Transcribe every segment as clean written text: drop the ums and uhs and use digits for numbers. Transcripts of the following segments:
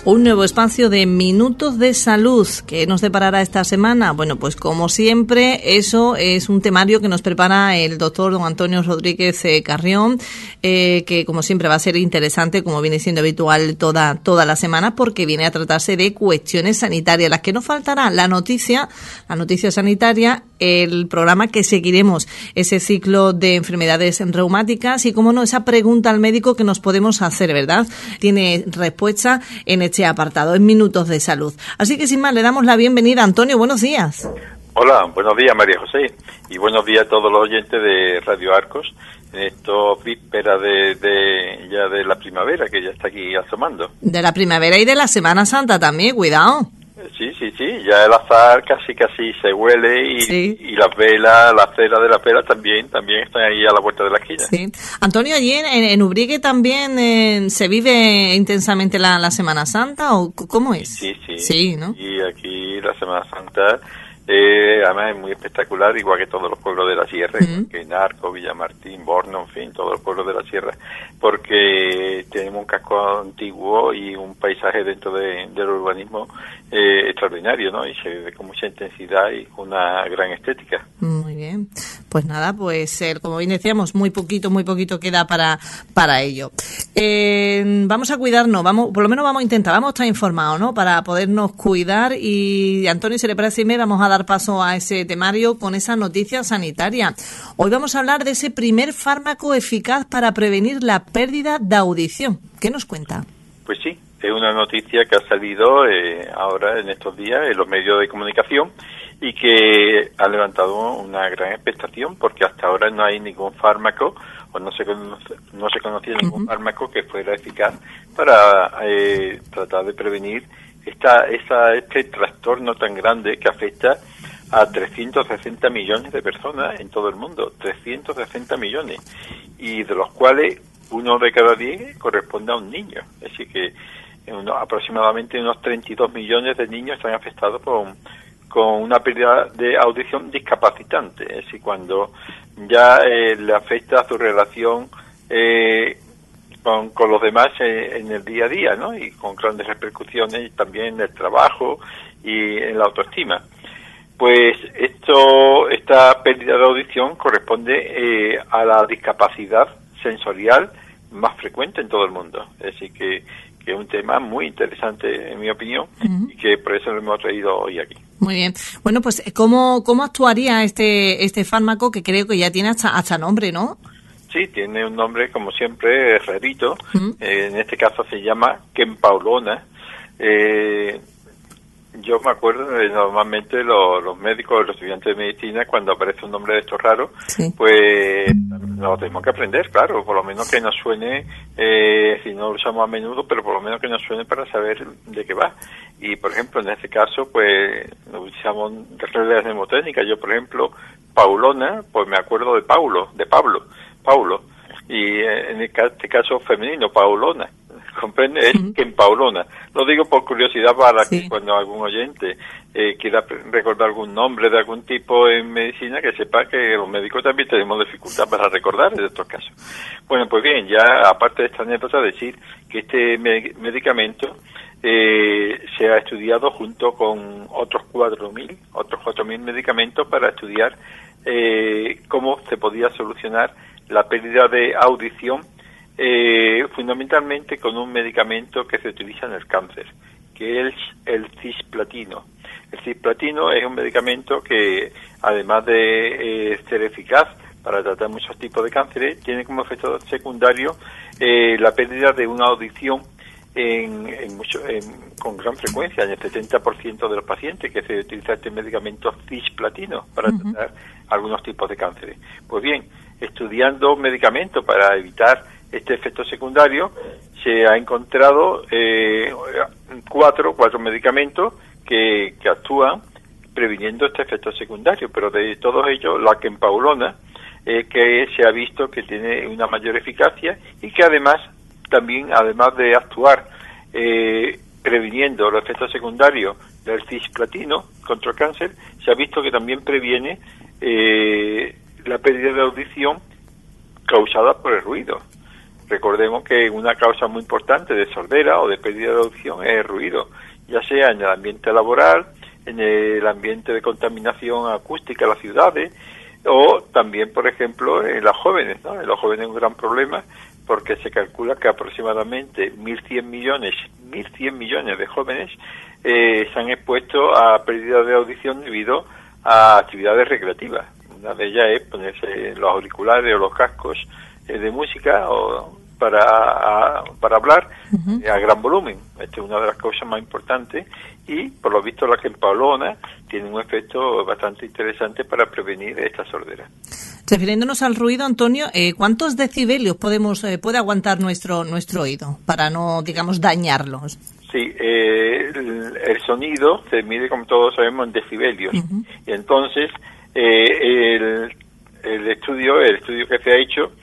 Un nuevo espacio de Minutos de Salud. ¿Qué nos deparará esta semana? Bueno, pues como siempre, eso es un temario que nos prepara el doctor don Antonio Rodríguez Carrión, que como siempre va a ser interesante, como viene siendo habitual toda la semana, porque viene a tratarse de cuestiones sanitarias. Las que nos faltará, la noticia sanitaria, el programa que seguiremos, ese ciclo de enfermedades reumáticas y, como no, esa pregunta al médico que nos podemos hacer, ¿verdad? Tiene respuesta en este apartado, en Minutos de Salud. Así que sin más, le damos la bienvenida. Antonio, buenos días. Hola, buenos días, María José, y buenos días a todos los oyentes de Radio Arcos en estos vísperas ya de la primavera, que ya está aquí asomando. De la primavera y de la Semana Santa también, cuidado. Sí, ya el azahar casi se huele y las velas, las ceras de las velas también están ahí a la puerta de la esquina. Sí. Antonio, allí en Ubrique también se vive intensamente la Semana Santa, ¿o cómo es? Sí, ¿no? Y aquí la Semana Santa además es muy espectacular, igual que todos los pueblos de la sierra, igual que Narco, Villamartín, Borno, en fin, todos los pueblos de la sierra, porque tenemos un casco antiguo y un paisaje dentro del urbanismo extraordinario, ¿no? Y se ve con mucha intensidad y con una gran estética. Muy bien. Pues nada, como bien decíamos, muy poquito queda para ello. Vamos a cuidarnos, por lo menos vamos a intentar, vamos a estar informados, ¿no? Para podernos cuidar y, Antonio, si le parece bien, vamos a dar paso a ese temario con esa noticia sanitaria. Hoy vamos a hablar de ese primer fármaco eficaz para prevenir la pérdida de audición. ¿Qué nos cuenta? Pues sí, es una noticia que ha salido ahora en estos días en los medios de comunicación y que ha levantado una gran expectación, porque hasta ahora no hay ningún fármaco o no se conocía ningún fármaco que fuera eficaz para tratar de prevenir este trastorno tan grande que afecta a 360 millones de personas en todo el mundo, 360 millones, y de los cuales 1 de cada 10 corresponde a un niño. Es decir, que aproximadamente unos 32 millones de niños están afectados con una pérdida de audición discapacitante. Es decir, cuando ya le afecta su relación con los demás en el día a día, ¿no? Y con grandes repercusiones también en el trabajo y en la autoestima. Pues esta pérdida de audición corresponde a la discapacidad sensorial más frecuente en todo el mundo. Es decir, que es un tema muy interesante, en mi opinión, y que por eso lo hemos traído hoy aquí. Muy bien. Bueno, pues ¿cómo actuaría este fármaco, que creo que ya tiene hasta nombre, ¿no? Sí, tiene un nombre, como siempre, rarito. En este caso se llama Kempaulona. Yo me acuerdo de normalmente los médicos, los estudiantes de medicina, cuando aparece un nombre de estos raros, pues lo tenemos que aprender, claro, por lo menos que nos suene, si no lo usamos a menudo, pero por lo menos que nos suene para saber de qué va. Y, por ejemplo, en este caso, pues usamos reglas mnemotécnicas. Yo, por ejemplo, Paulona, pues me acuerdo de Pablo, y en este caso femenino, Paulona. ¿Comprende? Es Kempaulona. Lo digo por curiosidad para que cuando algún oyente quiera recordar algún nombre de algún tipo en medicina, que sepa que los médicos también tenemos dificultad para recordar de estos casos. Bueno, pues bien, ya aparte de esta anécdota, decir que este medicamento se ha estudiado junto con otros 4.000 medicamentos para estudiar cómo se podía solucionar la pérdida de audición, fundamentalmente con un medicamento que se utiliza en el cáncer, que es el cisplatino. El cisplatino es un medicamento que, además de ser eficaz para tratar muchos tipos de cánceres, tiene como efecto secundario la pérdida de una audición con gran frecuencia, en el 70% de los pacientes que se utiliza este medicamento cisplatino para tratar algunos tipos de cánceres. Pues bien, estudiando medicamentos para evitar este efecto secundario, se ha encontrado cuatro medicamentos que actúan previniendo este efecto secundario, pero de todos ellos la Kempaulona que se ha visto que tiene una mayor eficacia y que además de actuar previniendo los efectos secundarios del cisplatino contra el cáncer, se ha visto que también previene la pérdida de audición causada por el ruido. Recordemos que una causa muy importante de sordera o de pérdida de audición es el ruido, ya sea en el ambiente laboral, en el ambiente de contaminación acústica en las ciudades, o también, por ejemplo, en los jóvenes, ¿no? En los jóvenes es un gran problema porque se calcula que aproximadamente 1.100 millones de jóvenes se han expuesto a pérdida de audición debido a actividades recreativas. Una de ellas es ponerse los auriculares o los cascos de música o para hablar a gran volumen. Esta es una de las causas más importantes y, por lo visto, la Kempalona tiene un efecto bastante interesante para prevenir esta sordera. Refiriéndonos al ruido, Antonio, ¿cuántos decibelios puede aguantar nuestro oído para no, digamos, dañarlos? Sí, el sonido se mide, como todos sabemos, en decibelios. Y entonces, el estudio que se ha hecho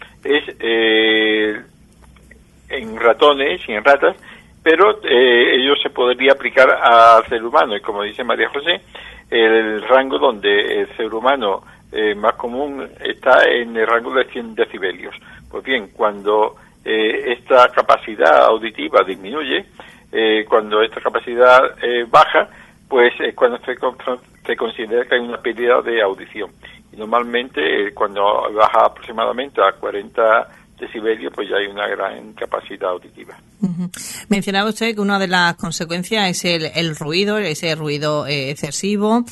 es en ratones y en ratas, pero ello se podría aplicar al ser humano. Y como dice María José, el rango donde el ser humano más común está en el rango de 100 decibelios. Pues bien, cuando esta capacidad auditiva disminuye, cuando esta capacidad baja, pues es cuando se considera que hay una pérdida de audición. Y normalmente cuando baja aproximadamente a 40 decibelios, pues ya hay una gran capacidad auditiva. Mencionaba usted que una de las consecuencias es el ruido, ese ruido excesivo.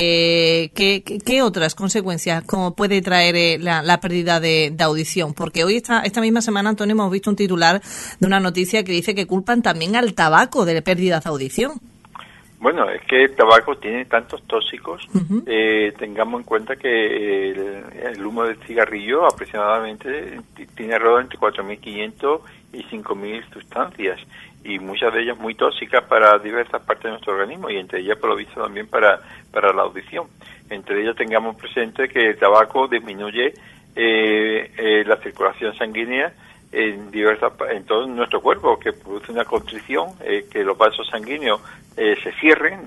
¿Qué otras consecuencias como puede traer la pérdida de audición? Porque hoy, esta misma semana, Antonio, hemos visto un titular de una noticia que dice que culpan también al tabaco de pérdida de audición. Bueno, es que el tabaco tiene tantos tóxicos, tengamos en cuenta que el humo del cigarrillo aproximadamente tiene alrededor entre 4.500 y 5.000 sustancias, y muchas de ellas muy tóxicas para diversas partes de nuestro organismo, y entre ellas, por lo visto, también para la audición. Entre ellas tengamos presente que el tabaco disminuye la circulación sanguínea en todo nuestro cuerpo, que produce una constricción, que los vasos sanguíneos se cierren,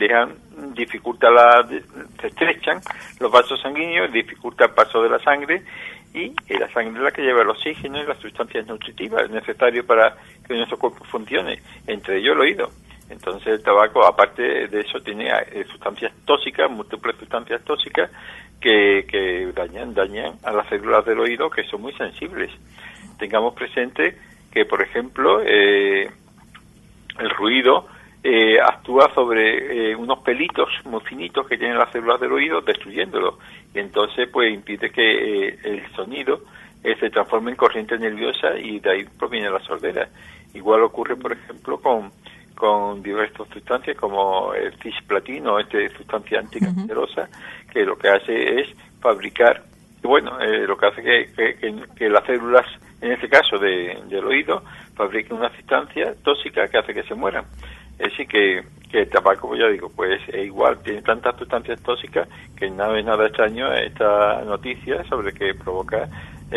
se estrechan los vasos sanguíneos, dificulta el paso de la sangre, y la sangre es la que lleva el oxígeno y las sustancias nutritivas necesarias para que nuestro cuerpo funcione, entre ellos el oído. Entonces el tabaco, aparte de eso, tiene sustancias tóxicas, múltiples sustancias tóxicas que dañan a las células del oído, que son muy sensibles. Tengamos presente que, por ejemplo, el ruido actúa sobre unos pelitos muy finitos que tienen las células del oído, destruyéndolo, y entonces pues impide que el sonido se transforme en corriente nerviosa, y de ahí proviene la sordera. Igual ocurre, por ejemplo, con diversas sustancias como el cisplatino, sustancia anticancerosa, que lo que hace es fabricar, lo que hace que las células, en este caso del oído, fabriquen una sustancia tóxica que hace que se mueran. Es decir, que el tabaco, pues ya digo, pues es igual, tiene tantas sustancias tóxicas que no es nada extraño esta noticia sobre que provoca,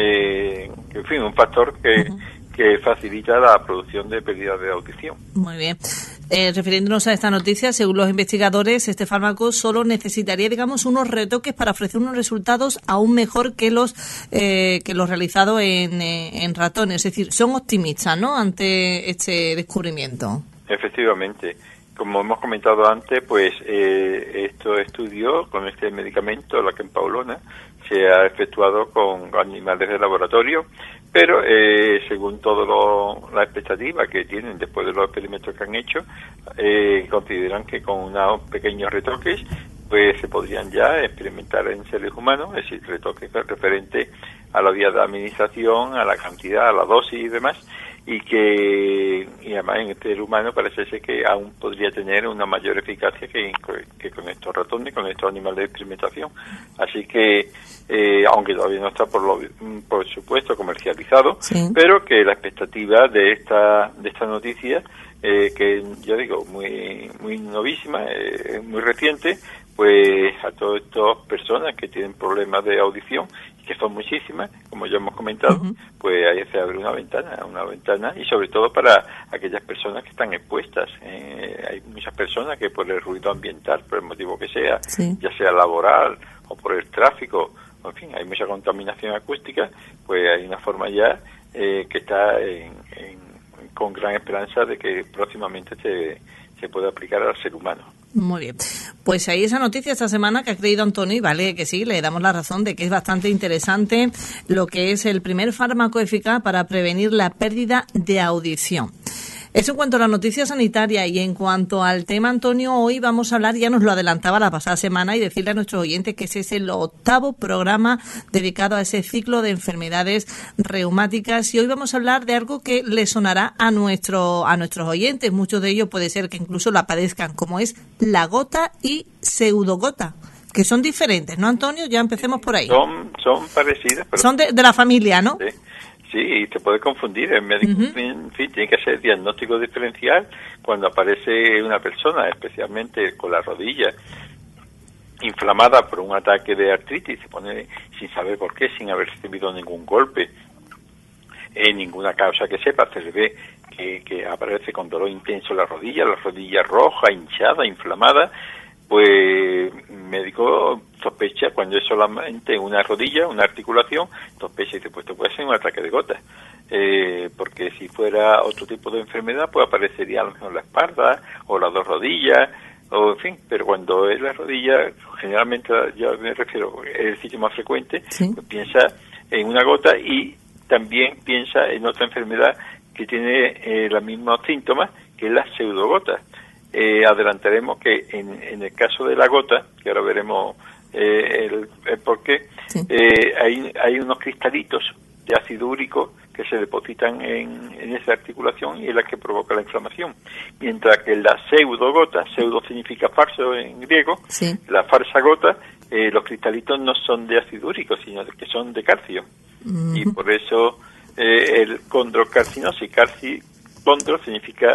en fin, un factor que facilita la producción de pérdida de audición. Muy bien. Refiriéndonos a esta noticia, según los investigadores, este fármaco solo necesitaría, digamos, unos retoques para ofrecer unos resultados aún mejor que los realizados en ratones. Es decir, son optimistas, ¿no?, ante este descubrimiento. Efectivamente. Como hemos comentado antes, pues estos estudios con este medicamento, la Kempalona, se ha efectuado con animales de laboratorio, pero según todas las expectativas que tienen después de los experimentos que han hecho, consideran que con unos pequeños retoques pues se podrían ya experimentar en seres humanos, es decir, retoques referentes a la vía de administración, a la cantidad, a la dosis y demás, y además en el ser humano parece ser que aún podría tener una mayor eficacia que con estos ratones, con estos animales de experimentación. Así que, aunque todavía no está por supuesto comercializado, sí, pero que la expectativa de esta noticia, que ya digo, muy novísima, muy reciente, pues a todas estas personas que tienen problemas de audición, que son muchísimas, como ya hemos comentado, pues ahí se abre una ventana, y sobre todo para aquellas personas que están expuestas. Hay muchas personas que por el ruido ambiental, por el motivo que sea, sí, ya sea laboral o por el tráfico, en fin, hay mucha contaminación acústica, pues hay una forma ya que está con gran esperanza de que próximamente se pueda aplicar al ser humano. Muy bien. Pues ahí esa noticia esta semana que ha creído Antonio, y vale que sí, le damos la razón de que es bastante interesante lo que es el primer fármaco eficaz para prevenir la pérdida de audición. Eso en cuanto a la noticia sanitaria. Y en cuanto al tema, Antonio, hoy vamos a hablar, ya nos lo adelantaba la pasada semana, y decirle a nuestros oyentes que ese es el 8º programa dedicado a ese ciclo de enfermedades reumáticas. Y hoy vamos a hablar de algo que le sonará a nuestros oyentes. Muchos de ellos puede ser que incluso la padezcan, como es la gota y pseudogota, que son diferentes, ¿no, Antonio? Ya empecemos por ahí. Son parecidas, pero son de la familia, ¿no? Sí. Sí, y te puede confundir. El médico, en fin, tiene que hacer diagnóstico diferencial cuando aparece una persona, especialmente con la rodilla inflamada por un ataque de artritis, se pone sin saber por qué, sin haber recibido ningún golpe, ninguna causa que sepa, se le ve que aparece con dolor intenso la rodilla roja, hinchada, inflamada. Pues el médico sospecha, cuando es solamente una rodilla, una articulación, sospecha y dice, pues te puede ser un ataque de gota. Porque si fuera otro tipo de enfermedad, pues aparecería a lo mejor la espalda o las dos rodillas, o en fin. Pero cuando es la rodilla, generalmente, yo me refiero, es el sitio más frecuente, ¿sí? Pues piensa en una gota y también piensa en otra enfermedad que tiene los mismos síntomas, que es la pseudogota. Adelantaremos que en el caso de la gota, que ahora veremos el por qué, sí. Hay unos cristalitos de ácido úrico que se depositan en esa articulación y es la que provoca la inflamación. Mientras que la pseudogota, pseudo significa falso en griego, sí. La falsa gota, los cristalitos no son de ácido úrico, sino que son de calcio. Uh-huh. Y por eso el condrocarcinosis, condro significa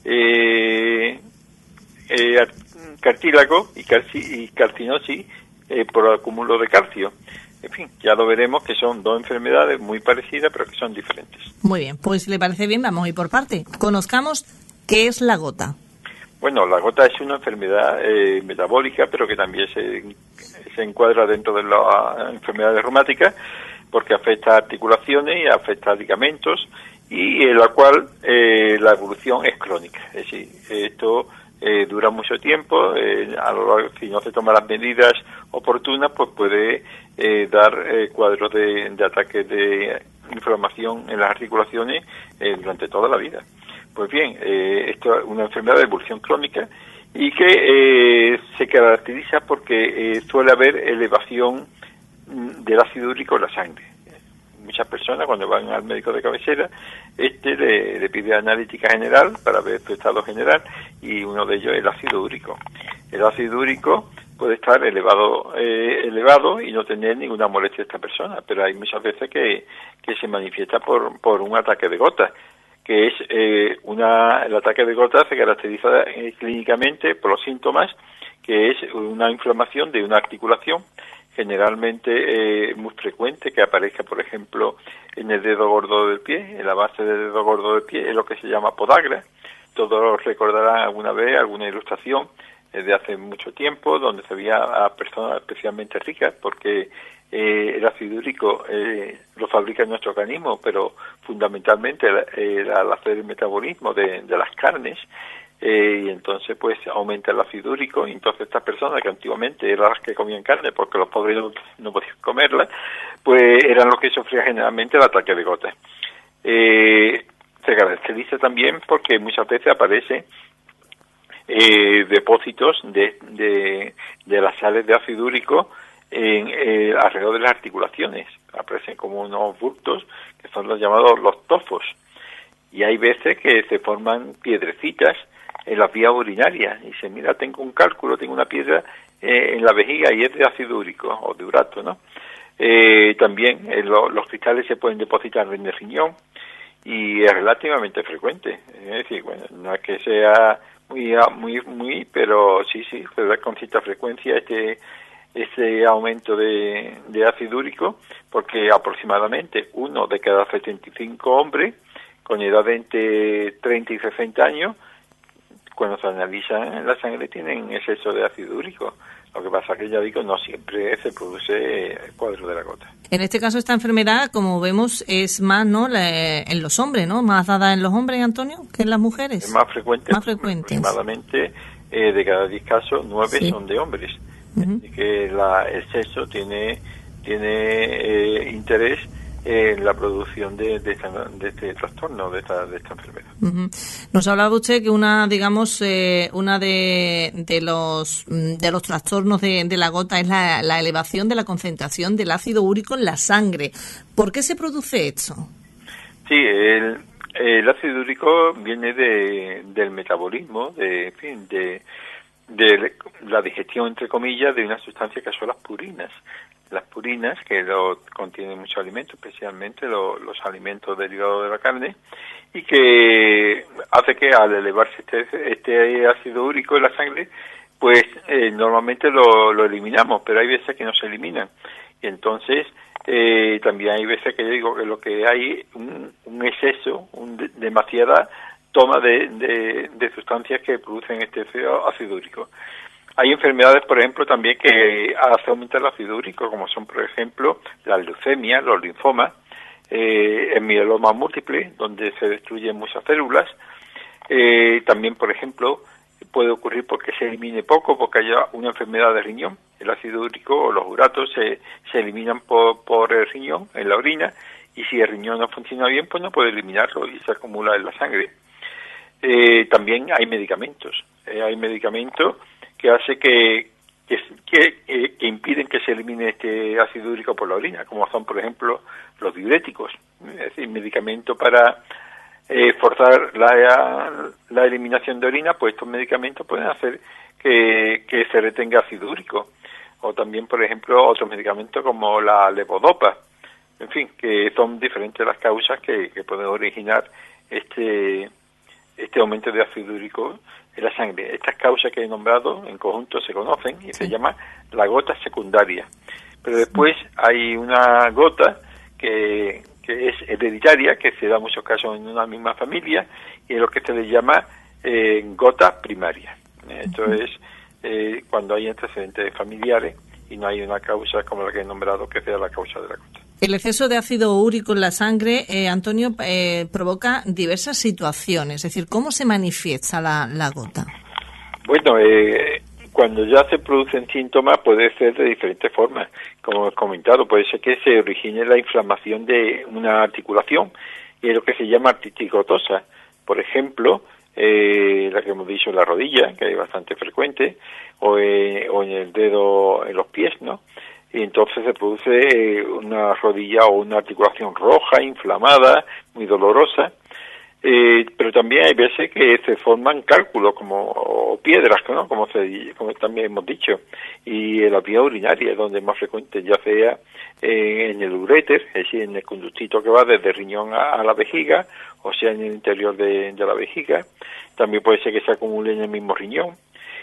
cartílago y calcinosis por acúmulo de calcio. En fin, ya lo veremos, que son dos enfermedades muy parecidas, pero que son diferentes. Muy bien, pues si le parece bien, vamos a ir por parte. Conozcamos qué es la gota. Bueno, la gota es una enfermedad metabólica, pero que también se encuadra dentro de las enfermedades reumáticas, porque afecta a articulaciones y afecta a ligamentos, y en la cual la evolución es crónica. Es decir, esto dura mucho tiempo, si no se toman las medidas oportunas, pues puede dar cuadros de ataques de inflamación en las articulaciones durante toda la vida. Pues bien, esto es una enfermedad de evolución crónica y que se caracteriza porque suele haber elevación del ácido úrico en la sangre. Muchas personas cuando van al médico de cabecera, le pide analítica general para ver tu estado general y uno de ellos es el ácido úrico. El ácido úrico puede estar elevado y no tener ninguna molestia a esta persona, pero hay muchas veces que se manifiesta por un ataque de gota, que es el ataque de gota se caracteriza clínicamente por los síntomas, que es una inflamación de una articulación. Generalmente es muy frecuente que aparezca, por ejemplo, en el dedo gordo del pie, en la base del dedo gordo del pie, es lo que se llama podagra. Todos recordarán alguna vez alguna ilustración de hace mucho tiempo, donde se veía a personas especialmente ricas, porque el ácido úrico lo fabrica nuestro organismo, pero fundamentalmente al hacer el metabolismo de las carnes, y entonces pues aumenta el ácido úrico, y entonces estas personas que antiguamente eran las que comían carne porque los pobres no podían comerla, pues eran los que sufrían generalmente el ataque de gota. Se caracteriza también porque muchas veces aparece depósitos de las sales de ácido úrico alrededor de las articulaciones. Aparecen como unos bultos que son los llamados los tofos, y hay veces que se forman piedrecitas en las vías urinarias y dice, mira, tengo un cálculo, tengo una piedra en la vejiga y es de ácido úrico o de urato, ¿no? También los cristales se pueden depositar en el riñón y es relativamente frecuente. Es decir, bueno, no es que sea muy, pero sí, se da con cierta frecuencia este aumento de ácido úrico, porque aproximadamente 1 de cada 75 hombres con edad de entre 30 y 60 años, cuando se analiza la sangre, tienen exceso de ácido úrico. Lo que pasa que, ya digo, no siempre se produce el cuadro de la gota. En este caso, esta enfermedad, como vemos, es más, ¿no?, en los hombres, ¿no? Más dada en los hombres, Antonio, que en las mujeres. Es más frecuente. Más frecuentes. Aproximadamente de cada 10 casos, 9 son de hombres. Así que el sexo tiene interés en la producción de este trastorno, de esta enfermedad. Nos hablaba usted que una de los trastornos de la gota es la elevación de la concentración del ácido úrico en la sangre. ¿Por qué se produce esto? Sí, el ácido úrico viene del metabolismo, de la digestión, entre comillas, de una sustancia que son las purinas. Las purinas, que contienen muchos alimentos, especialmente los alimentos derivados de la carne, y que hace que al elevarse este ácido úrico en la sangre, pues normalmente lo eliminamos, pero hay veces que no se eliminan. Y entonces también hay veces que yo digo que lo que hay un exceso, demasiada toma de sustancias que producen este ácido úrico. Hay enfermedades, por ejemplo, también que hace aumentar el ácido úrico, como son, por ejemplo, las leucemias, los linfomas, el mieloma múltiple, donde se destruyen muchas células. También, por ejemplo, puede ocurrir porque se elimine poco, porque haya una enfermedad de riñón. El ácido úrico o los uratos se eliminan por el riñón, en la orina, y si el riñón no funciona bien, pues no puede eliminarlo y se acumula en la sangre. También hay medicamentos. Hay medicamentos que hace que impiden que se elimine este ácido úrico por la orina, como son, por ejemplo, los diuréticos, es decir, medicamentos para forzar la eliminación de orina. Pues estos medicamentos pueden hacer que se retenga ácido úrico, o también, por ejemplo, otros medicamentos como la levodopa, en fin, que son diferentes las causas que pueden originar este aumento de ácido úrico en la sangre. Estas causas que he nombrado en conjunto se conocen y se llama la gota secundaria. Pero después hay una gota que es hereditaria, que se da en muchos casos en una misma familia, y es lo que se le llama gota primaria. Esto es cuando hay antecedentes familiares y no hay una causa como la que he nombrado que sea la causa de la gota. El exceso de ácido úrico en la sangre, Antonio, provoca diversas situaciones. Es decir, ¿cómo se manifiesta la gota? Bueno, cuando ya se producen síntomas puede ser de diferentes formas. Como he comentado, puede ser que se origine la inflamación de una articulación, y es lo que se llama artritis gotosa. Por ejemplo, la que hemos dicho en la rodilla, que es bastante frecuente, o en el dedo, en los pies, ¿no? Y entonces se produce una rodilla o una articulación roja, inflamada, muy dolorosa. Pero también hay veces que se forman cálculos o piedras, ¿no? Como también hemos dicho, y en la vía urinaria es donde es más frecuente, ya sea en el uréter, es decir, en el conductito que va desde el riñón a la vejiga, o sea, en el interior de la vejiga. También puede ser que se acumule en el mismo riñón,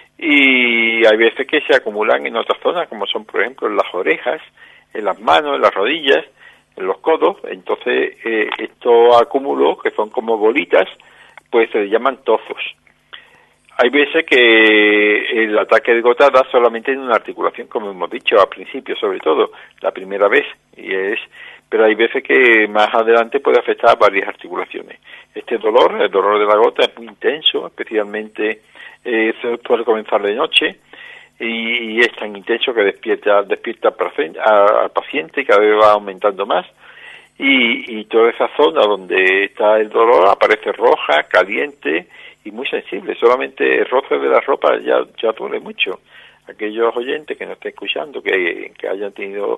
y hay veces que se acumulan en otras zonas, como son, por ejemplo, en las orejas, en las manos, en las rodillas, en los codos. Entonces estos acúmulos, que son como bolitas, pues se llaman tozos. Hay veces que el ataque de gota da solamente en una articulación, como hemos dicho al principio, sobre todo la primera vez, pero hay veces que más adelante puede afectar a varias articulaciones. El dolor de la gota es muy intenso, especialmente se puede comenzar de noche, y es tan intenso que despierta al paciente, y cada vez va aumentando más, y toda esa zona donde está el dolor aparece roja, caliente y muy sensible. Solamente el roce de la ropa ya duele mucho. Aquellos oyentes que nos estén escuchando, que hayan tenido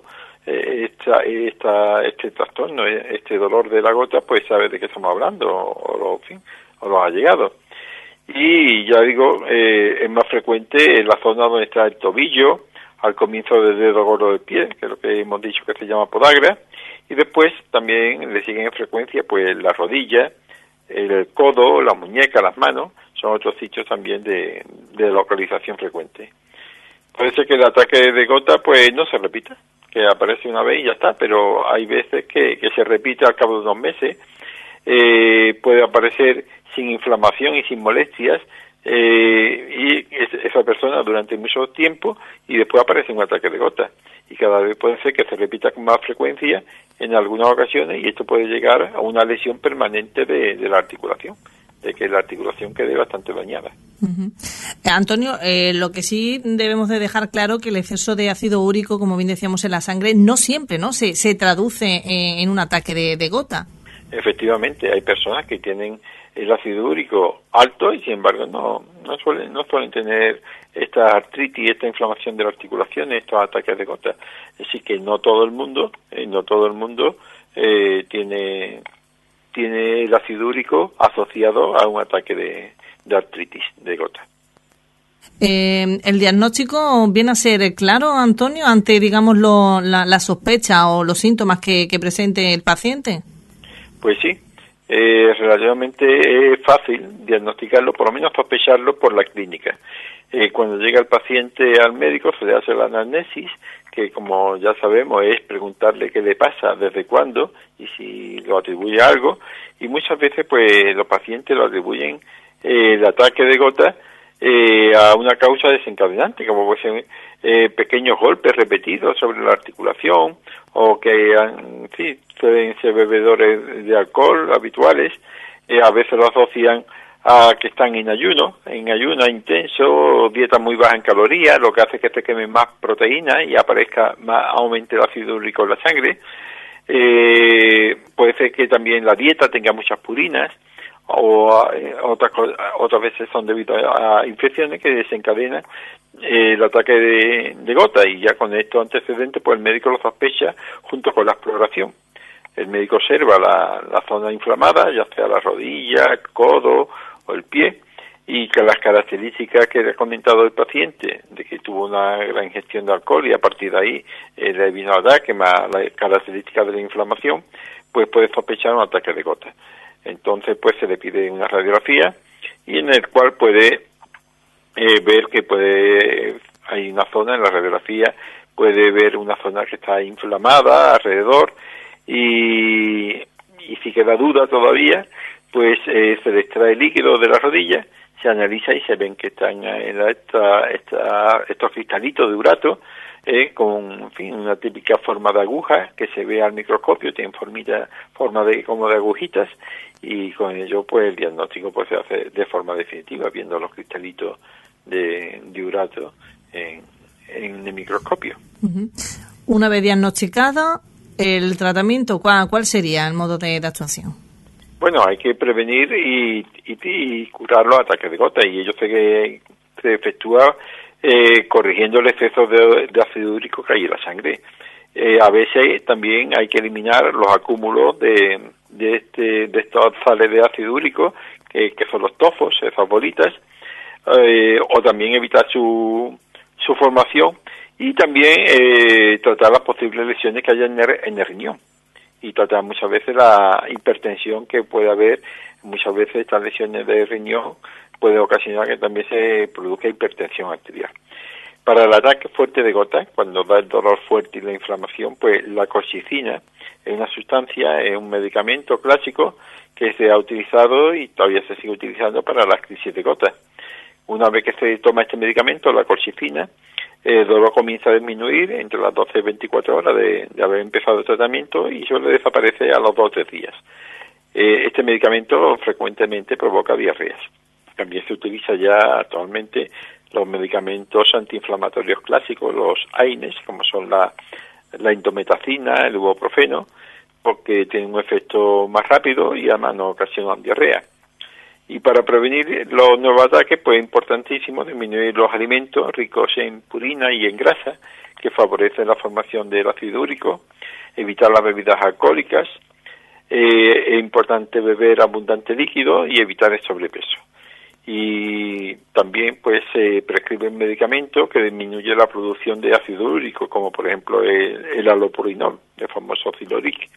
este trastorno, este dolor de la gota, pues sabe de qué estamos hablando, o lo ha llegado. Y ya digo, es más frecuente en la zona donde está el tobillo, al comienzo del dedo gordo del pie, que es lo que hemos dicho que se llama podagra, y después también le siguen en frecuencia pues la rodilla, el codo, la muñeca, las manos, son otros sitios también de localización frecuente. Puede ser que el ataque de gota pues no se repita, que aparece una vez y ya está, pero hay veces que se repite al cabo de unos meses. Puede aparecer sin inflamación y sin molestias, y esa persona durante mucho tiempo y después aparece un ataque de gota. Y cada vez puede ser que se repita con más frecuencia en algunas ocasiones y esto puede llegar a una lesión permanente de la articulación, de que la articulación quede bastante dañada. Uh-huh. Antonio, lo que sí debemos de dejar claro que el exceso de ácido úrico, como bien decíamos, en la sangre, no siempre se traduce en un ataque de gota. Efectivamente, hay personas que tienen el ácido úrico alto y sin embargo no suelen tener esta artritis, esta inflamación de la articulación, estos ataques de gota. Es decir, que no todo el mundo tiene el ácido úrico asociado a un ataque de artritis de gota. ¿El diagnóstico viene a ser claro, Antonio, ante, digamos, la sospecha o los síntomas que presente el paciente? Pues sí, relativamente fácil diagnosticarlo, por lo menos sospecharlo por la clínica. Cuando llega el paciente al médico se le hace la anamnesis, que como ya sabemos es preguntarle qué le pasa, desde cuándo y si lo atribuye a algo, y muchas veces pues los pacientes lo atribuyen el ataque de gota a una causa desencadenante, como puede ser pequeños golpes repetidos sobre la articulación o que suelen ser bebedores de alcohol habituales, a veces lo asocian a que están en ayuno intenso, dieta muy baja en calorías, lo que hace que se quemen más proteínas y aumente el ácido úrico en la sangre. Puede ser que también la dieta tenga muchas purinas, o otras veces son debido a infecciones que desencadenan el ataque de gota, y ya con estos antecedentes pues el médico lo sospecha junto con la exploración. El médico observa la zona inflamada, ya sea la rodilla, el codo o el pie, y que las características que le ha comentado el paciente, de que tuvo una gran ingestión de alcohol y a partir de ahí le vino a ataque más las características de la inflamación, pues puede sospechar un ataque de gota. Entonces pues se le pide una radiografía y en el cual puede ver que hay una zona en la radiografía, puede ver una zona que está inflamada alrededor y si queda duda todavía, pues se le extrae líquido de la rodilla, se analiza y se ven que están estos cristalitos de urato con una típica forma de aguja que se ve al microscopio, tienen forma como de agujitas, y con ello pues el diagnóstico pues se hace de forma definitiva viendo los cristalitos de urato en el microscopio. Uh-huh. Una vez diagnosticada, el tratamiento, ¿cuál sería el modo de actuación? Bueno, hay que prevenir y curar los ataques de gota, y ello se efectúa corrigiendo el exceso de ácido úrico que hay en la sangre. A veces también hay que eliminar los acúmulos de estos sales de ácido úrico, que son los tofos, esas bolitas, o también evitar su formación, y también tratar las posibles lesiones que haya en el riñón, y tratar muchas veces la hipertensión que puede haber. Muchas veces estas lesiones de riñón puede ocasionar que también se produzca hipertensión arterial. Para el ataque fuerte de gota, cuando da el dolor fuerte y la inflamación, pues la colchicina es una sustancia, es un medicamento clásico que se ha utilizado y todavía se sigue utilizando para las crisis de gota. Una vez que se toma este medicamento, la colchicina, el dolor comienza a disminuir entre las 12 y 24 horas de haber empezado el tratamiento y suele desaparecer a los 2 o 3 días. Este medicamento frecuentemente provoca diarreas. También se utiliza ya actualmente los medicamentos antiinflamatorios clásicos, los AINES, como son la indometacina, el ibuprofeno, porque tienen un efecto más rápido y además no ocasionan diarrea. Y para prevenir los nuevos ataques, pues es importantísimo disminuir los alimentos ricos en purina y en grasa, que favorecen la formación del ácido úrico, evitar las bebidas alcohólicas, es importante beber abundante líquido y evitar el sobrepeso. Y también pues se prescriben medicamentos que disminuyen la producción de ácido úrico, como por ejemplo el allopurinol, el famoso Ziloric.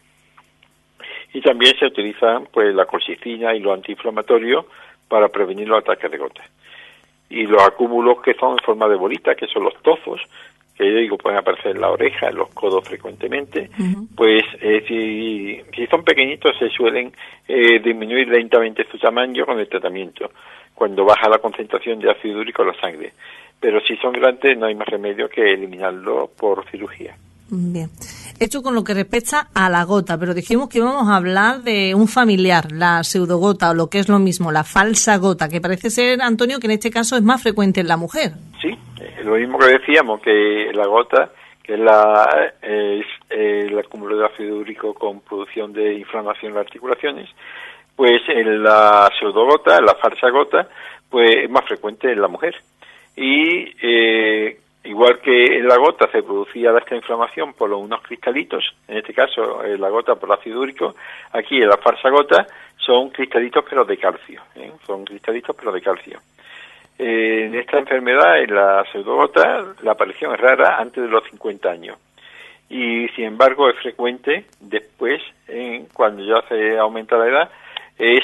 Y también se utilizan pues la colchicina y los antiinflamatorios para prevenir los ataques de gota. Y los acúmulos que son en forma de bolita, que son los tofos, que yo digo pueden aparecer en la oreja, en los codos frecuentemente, pues si son pequeñitos se suelen disminuir lentamente su tamaño con el tratamiento, cuando baja la concentración de ácido úrico en la sangre. Pero si son grandes no hay más remedio que eliminarlo por cirugía. Bien. Esto con lo que respecta a la gota, pero dijimos que íbamos a hablar de un familiar, la pseudogota, o lo que es lo mismo, la falsa gota, que parece ser, Antonio, que en este caso es más frecuente en la mujer. Sí, lo mismo que decíamos, que la gota, que es el acúmulo de ácido úrico con producción de inflamación en las articulaciones, pues en la pseudogota, la falsa gota, pues es más frecuente en la mujer. Y igual que en la gota se producía esta inflamación por unos cristalitos, en este caso la gota por ácido úrico, aquí en la falsa gota son cristalitos pero de calcio, son cristalitos pero de calcio. En esta enfermedad, en la pseudogota, la aparición es rara antes de los 50 años y sin embargo es frecuente después, cuando ya se aumenta la edad, es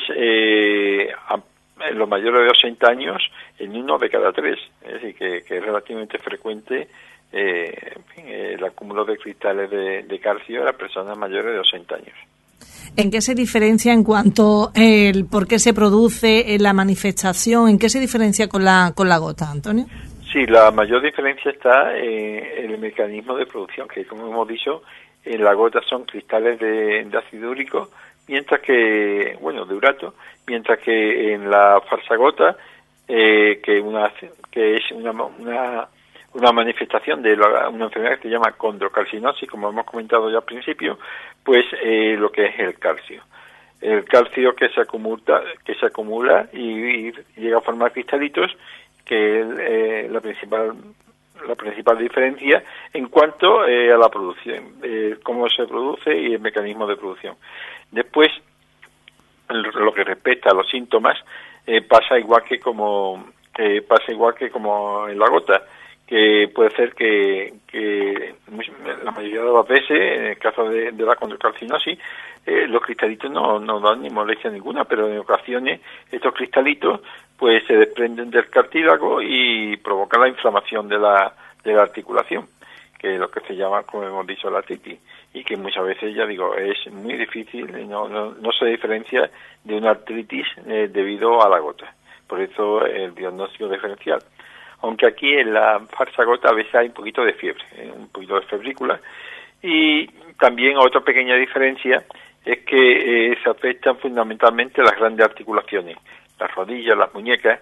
en los mayores de 80 años en 1 de cada 3, es decir, que es relativamente frecuente el acúmulo de cristales de calcio en las personas mayores de 80 años. ¿En qué se diferencia en cuanto el por qué se produce la manifestación? ¿En qué se diferencia con la gota, Antonio? Sí, la mayor diferencia está en el mecanismo de producción, que como hemos dicho, en la gota son cristales de ácido úrico, mientras que, de urato, mientras que en la falsa gota, que es una manifestación de una enfermedad que se llama condrocalcinosis, como hemos comentado ya al principio, pues lo que es el calcio. El calcio que se acumula y llega a formar cristalitos, que es la principal diferencia en cuanto a la producción, cómo se produce y el mecanismo de producción. Después, lo que respecta a los síntomas, pasa igual que como en la gota, que puede ser que la mayoría de las veces, en el caso de la condrocalcinosis, los cristalitos no dan ni molestia ninguna, pero en ocasiones estos cristalitos pues se desprenden del cartílago y provocan la inflamación de la articulación, que es lo que se llama, como hemos dicho, la artritis, y que muchas veces, ya digo, es muy difícil, no se diferencia de una artritis debido a la gota. Por eso el diagnóstico diferencial. Aunque aquí en la falsa gota a veces hay un poquito de fiebre, un poquito de febrícula. Y también otra pequeña diferencia es que se afectan fundamentalmente las grandes articulaciones, las rodillas, las muñecas,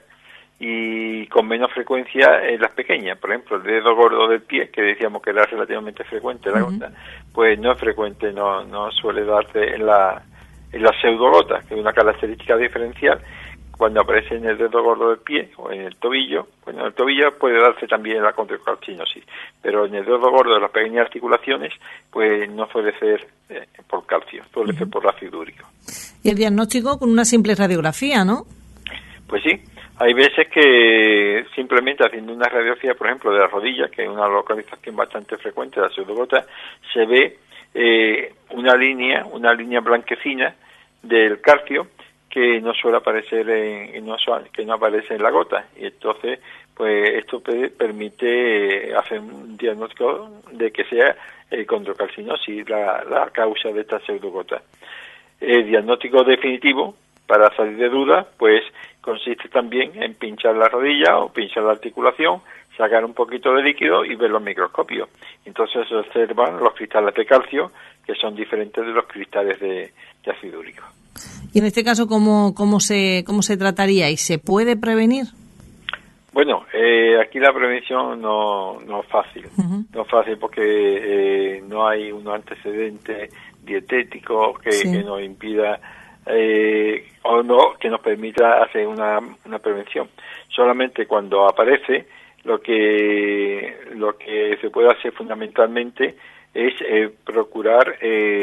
y con menos frecuencia en las pequeñas. Por ejemplo, el dedo gordo del pie, que decíamos que era relativamente frecuente la gota, pues no es frecuente, no suele darse en la pseudogota, que es una característica diferencial. Cuando aparece en el dedo gordo del pie o en el tobillo, en el tobillo puede darse también la condrocalcinosis, pero en el dedo gordo de las pequeñas articulaciones, pues no suele ser por calcio, suele ser por ácido úrico. Y el diagnóstico con una simple radiografía, ¿no? Pues sí, hay veces que simplemente haciendo una radiografía, por ejemplo, de la rodilla, que es una localización bastante frecuente de la pseudogota, se ve una línea blanquecina del calcio, que no suele aparecer que no aparece en la gota, y entonces pues esto permite hacer un diagnóstico de que sea condrocalcinosis la causa de esta pseudogota. El diagnóstico definitivo, para salir de dudas, pues consiste también en pinchar la rodilla o pinchar la articulación, sacar un poquito de líquido y verlo en microscopio. Entonces se observan los cristales de calcio, que son diferentes de los cristales de ácido úrico. Y en este caso, ¿cómo se trataría y se puede prevenir? Bueno, aquí la prevención no es fácil. No es fácil porque no hay un antecedente dietético que nos impida que nos permita hacer una prevención. Solamente cuando aparece, lo que se puede hacer fundamentalmente es procurar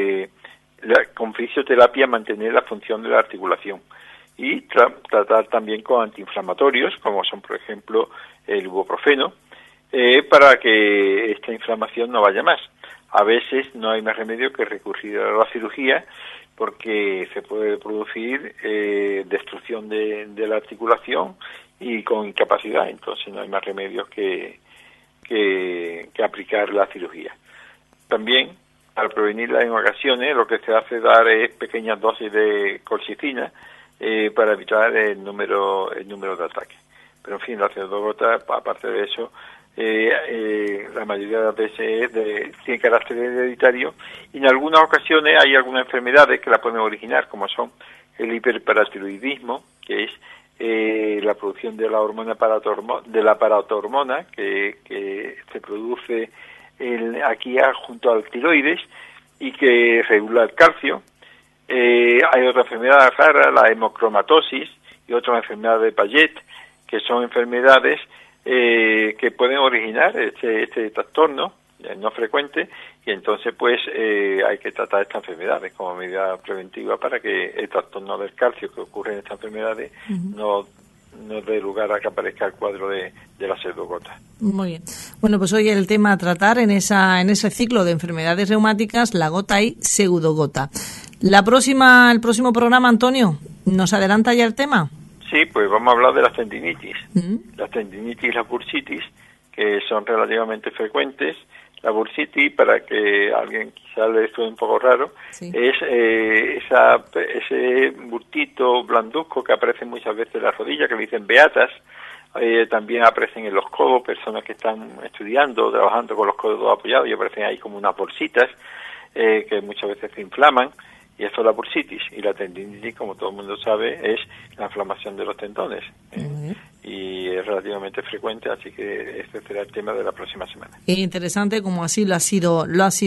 con fisioterapia mantener la función de la articulación y tratar también con antiinflamatorios, como son, por ejemplo, el ibuprofeno, para que esta inflamación no vaya más. A veces no hay más remedio que recurrir a la cirugía, porque se puede producir destrucción de la articulación y con incapacidad, entonces no hay más remedio que que aplicar la cirugía. También, para prevenirla en ocasiones, lo que se hace es dar pequeñas dosis de colchicina para evitar el número de ataques. Pero en fin, la pseudogota, aparte de eso, la mayoría de las veces tiene carácter hereditario, y en algunas ocasiones hay algunas enfermedades que la pueden originar, como son el hiperparatiroidismo, que es la producción de la hormona paratormona, que se produce aquí junto al tiroides y que regula el calcio. Hay otra enfermedad rara, la hemocromatosis, y otra enfermedad de Paget, que son enfermedades que pueden originar este trastorno no frecuente, y entonces pues hay que tratar estas enfermedades como medida preventiva para que el trastorno del calcio que ocurre en estas enfermedades no dé lugar a que aparezca el cuadro de la pseudogota. Muy bien. Bueno, pues hoy el tema a tratar en ese ciclo de enfermedades reumáticas, la gota y pseudogota. El próximo programa, Antonio, ¿nos adelanta ya el tema? Sí, pues vamos a hablar de las tendinitis. Las tendinitis y las bursitis, que son relativamente frecuentes. La bursitis, para que a alguien quizá le suene un poco raro, sí, es ese burtito blanduzco que aparece muchas veces en las rodillas, que le dicen beatas. También aparecen en los codos, personas que están estudiando, trabajando con los codos apoyados, y aparecen ahí como unas bolsitas que muchas veces se inflaman. Y eso es la bursitis. Y la tendinitis, como todo el mundo sabe, es la inflamación de los tendones. Y es relativamente frecuente, así que este será el tema de la próxima semana. Interesante, como así lo ha sido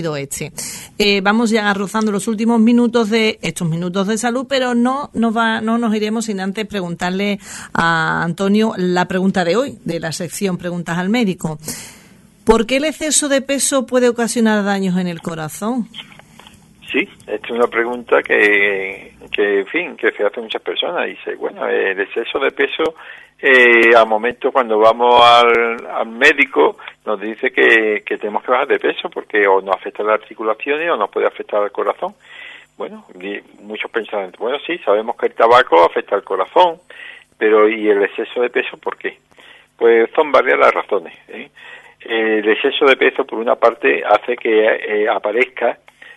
vamos ya rozando los últimos minutos de estos minutos de salud, pero no nos iremos sin antes preguntarle a Antonio la pregunta de hoy, de la sección Preguntas al Médico. ¿Por qué el exceso de peso puede ocasionar daños en el corazón? Sí, esta es una pregunta que en fin, que se hace a muchas personas. Dice, bueno, el exceso de peso, al momento cuando vamos al médico, nos dice que tenemos que bajar de peso porque o nos afecta las articulaciones o nos puede afectar al corazón. Bueno, muchos pensan, bueno, sí, sabemos que el tabaco afecta al corazón, pero ¿y el exceso de peso por qué? Pues son varias las razones. El exceso de peso, por una parte, hace que aparezca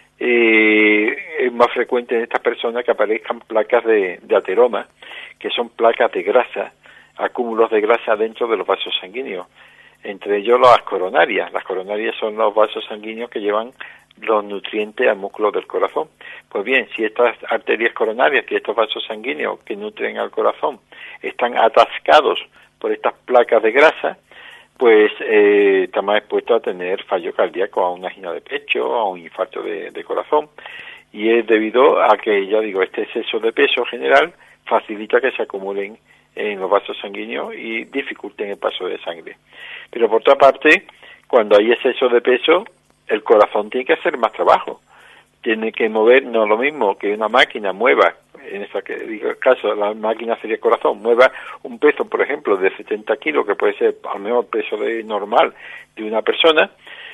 es más frecuente en estas personas que aparezcan placas de ateroma, que son placas de grasa, acúmulos de grasa dentro de los vasos sanguíneos, entre ellos las coronarias. Las coronarias son los vasos sanguíneos que llevan los nutrientes al músculo del corazón. Pues bien, si estas arterias coronarias, que estos vasos sanguíneos que nutren al corazón, están atascados por estas placas de grasa, pues está más expuesto a tener fallo cardíaco, a una angina de pecho, a un infarto de corazón, y es debido a que, ya digo, este exceso de peso general facilita que se acumulen en los vasos sanguíneos y dificulten el paso de sangre. Pero por otra parte, cuando hay exceso de peso, el corazón tiene que hacer más trabajo. Tiene que mover, no lo mismo que una máquina mueva, en este caso la máquina sería el corazón, mueva un peso, por ejemplo, de 70 kilos, que puede ser al menos el peso normal de una persona,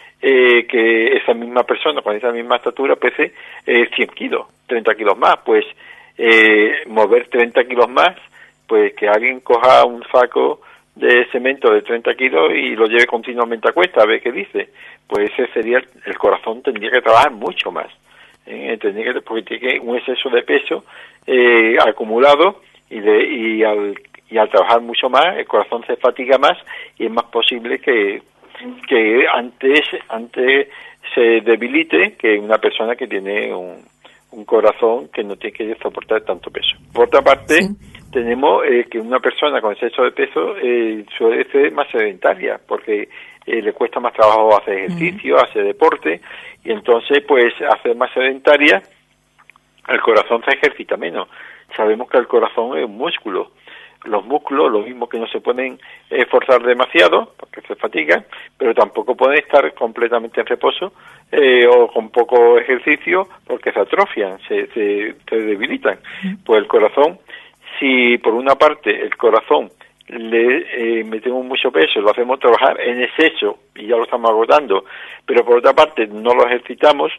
que esa misma persona con esa misma estatura pese 100 kilos, 30 kilos más. Pues mover 30 kilos más, pues que alguien coja un saco de cemento de 30 kilos y lo lleve continuamente a cuesta, a ver qué dice. Pues ese sería, el corazón tendría que trabajar mucho más. Porque tiene un exceso de peso acumulado y al trabajar mucho más el corazón se fatiga más y es más posible que antes se debilite que una persona que tiene un corazón que no tiene que soportar tanto peso. Por otra parte, tenemos que una persona con exceso de peso suele ser más sedentaria porque le cuesta más trabajo hacer ejercicio, hacer deporte, y entonces pues hacer más sedentaria, el corazón se ejercita menos. Sabemos que el corazón es un músculo. Los músculos, lo mismo que no se pueden esforzar demasiado, porque se fatigan, pero tampoco pueden estar completamente en reposo o con poco ejercicio, porque se atrofian, se debilitan. Pues el corazón, si por una parte el corazón le metemos mucho peso, lo hacemos trabajar en exceso y ya lo estamos agotando, pero por otra parte no lo ejercitamos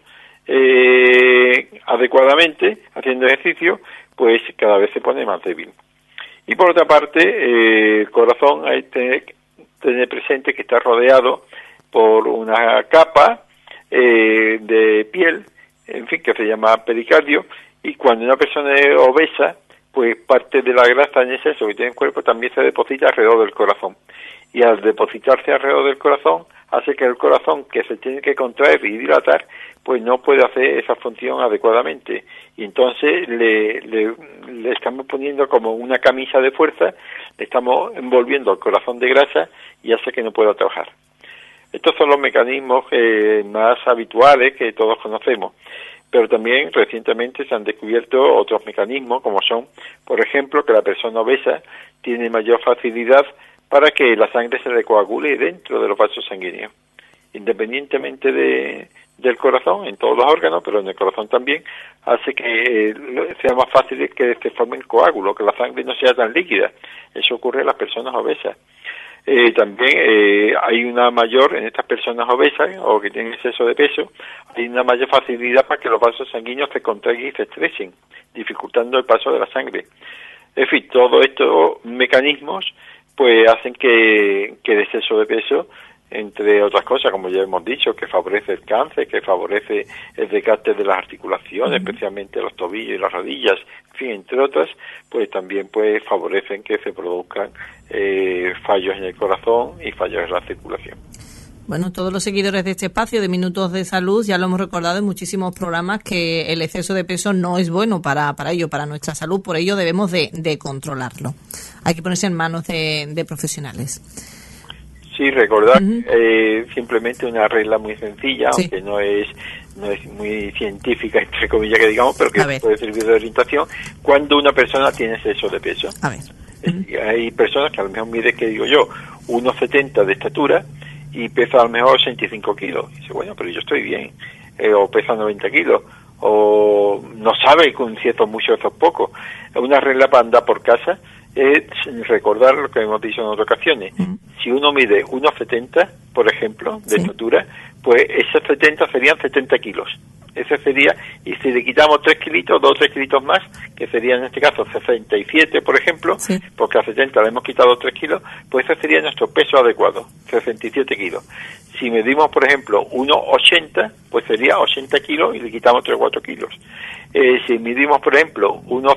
adecuadamente, haciendo ejercicio, pues cada vez se pone más débil. Y por otra parte, el corazón tener presente que está rodeado por una capa de piel, en fin, que se llama pericardio, y cuando una persona es obesa, pues parte de la grasa en exceso que tiene el cuerpo también se deposita alrededor del corazón. Y al depositarse alrededor del corazón, hace que el corazón, que se tiene que contraer y dilatar, pues no puede hacer esa función adecuadamente. Y entonces le estamos poniendo como una camisa de fuerza, le estamos envolviendo el corazón de grasa y hace que no pueda trabajar. Estos son los mecanismos más habituales que todos conocemos. Pero también recientemente se han descubierto otros mecanismos, como son, por ejemplo, que la persona obesa tiene mayor facilidad para que la sangre se le coagule dentro de los vasos sanguíneos, independientemente del corazón, en todos los órganos, pero en el corazón también, hace que sea más fácil que se formen coágulos, que la sangre no sea tan líquida. Eso ocurre en las personas obesas. También hay una mayor, en estas personas obesas o que tienen exceso de peso, hay una mayor facilidad para que los vasos sanguíneos se contraigan y se estresen, dificultando el paso de la sangre. En fin, todos estos mecanismos pues hacen que el exceso de peso, entre otras cosas, como ya hemos dicho, que favorece el cáncer, que favorece el desgaste de las articulaciones, especialmente los tobillos y las rodillas, en fin, entre otras, pues también pues favorecen que se produzcan fallos en el corazón y fallos en la circulación. Bueno, todos los seguidores de este espacio de Minutos de Salud ya lo hemos recordado en muchísimos programas que el exceso de peso no es bueno para ello, para nuestra salud, por ello debemos de controlarlo. Hay que ponerse en manos de profesionales. Sí, recordar simplemente una regla muy sencilla, sí, aunque no es muy científica, entre comillas que digamos, pero que puede servir de orientación, cuando una persona tiene exceso de peso. A ver. Hay personas que a lo mejor mide, que digo yo, 1,70 de estatura y pesa a lo mejor 65 kilos. Y dice, bueno, pero yo estoy bien. O pesa 90 kilos. O no sabe si esto es mucho o esto es poco. Una regla para andar por casa es recordar lo que hemos dicho en otras ocasiones. Si uno mide 1,70, por ejemplo, de estatura, pues esos 70 serían 70 kilos. Ese sería, y si le quitamos 3 kilitos, 2 o 3 kilitos más, que sería en este caso 67, por ejemplo, porque a 70 le hemos quitado 3 kilos, pues ese sería nuestro peso adecuado, 67 kilos. Si medimos, por ejemplo, 1,80, pues sería 80 kilos y le quitamos 3 o 4 kilos. Si medimos, por ejemplo,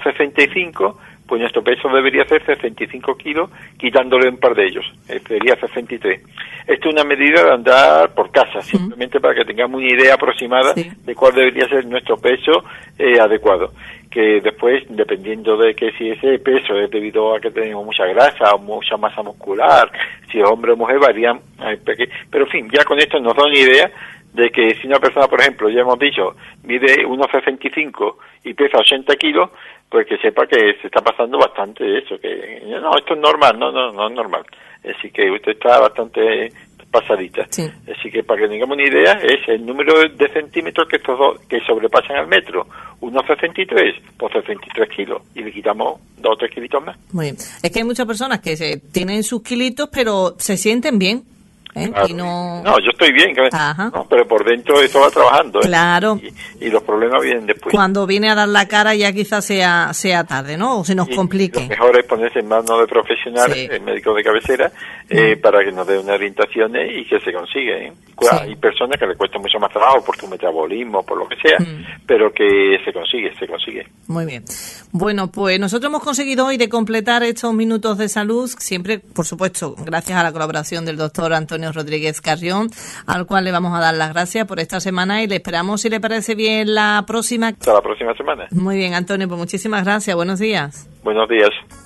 1,65, pues nuestro peso debería ser 65 kilos, quitándole un par de ellos, sería 63. Esto es una medida de andar por casa, simplemente para que tengamos una idea aproximada de cuál debería ser nuestro peso adecuado. Que después, dependiendo de que si ese peso es debido a que tenemos mucha grasa o mucha masa muscular, si es hombre o mujer, varían. Pero en fin, ya con esto nos da una idea de que si una persona, por ejemplo, ya hemos dicho, mide 1,65 y pesa 80 kilos, pues que sepa que se está pasando bastante de eso, que no, esto es normal, no es normal. Así que usted está bastante pasadita. Así que para que tengamos una idea, es el número de centímetros que estos dos, que sobrepasan al metro, 1,63, pues 63 kilos, y le quitamos 2 o 3 kilitos más. Muy bien. Es que hay muchas personas que tienen sus kilitos, pero se sienten bien. Claro. Y no, yo estoy bien, no, pero por dentro eso va trabajando. Claro. Y los problemas vienen después. Cuando viene a dar la cara ya quizás sea tarde, ¿no? O se nos complique. Lo mejor es ponerse en manos de profesionales, médicos de cabecera, para que nos den una orientación y que se consiga. Hay personas que le cuesta mucho más trabajo por su metabolismo, por lo que sea, pero que se consigue. Muy bien. Bueno, pues nosotros hemos conseguido hoy de completar estos minutos de salud, siempre, por supuesto, gracias a la colaboración del doctor Antonio Rodríguez Carrión, al cual le vamos a dar las gracias por esta semana y le esperamos, si le parece bien, la próxima. Hasta la próxima semana. Muy bien, Antonio, pues muchísimas gracias. Buenos días. Buenos días.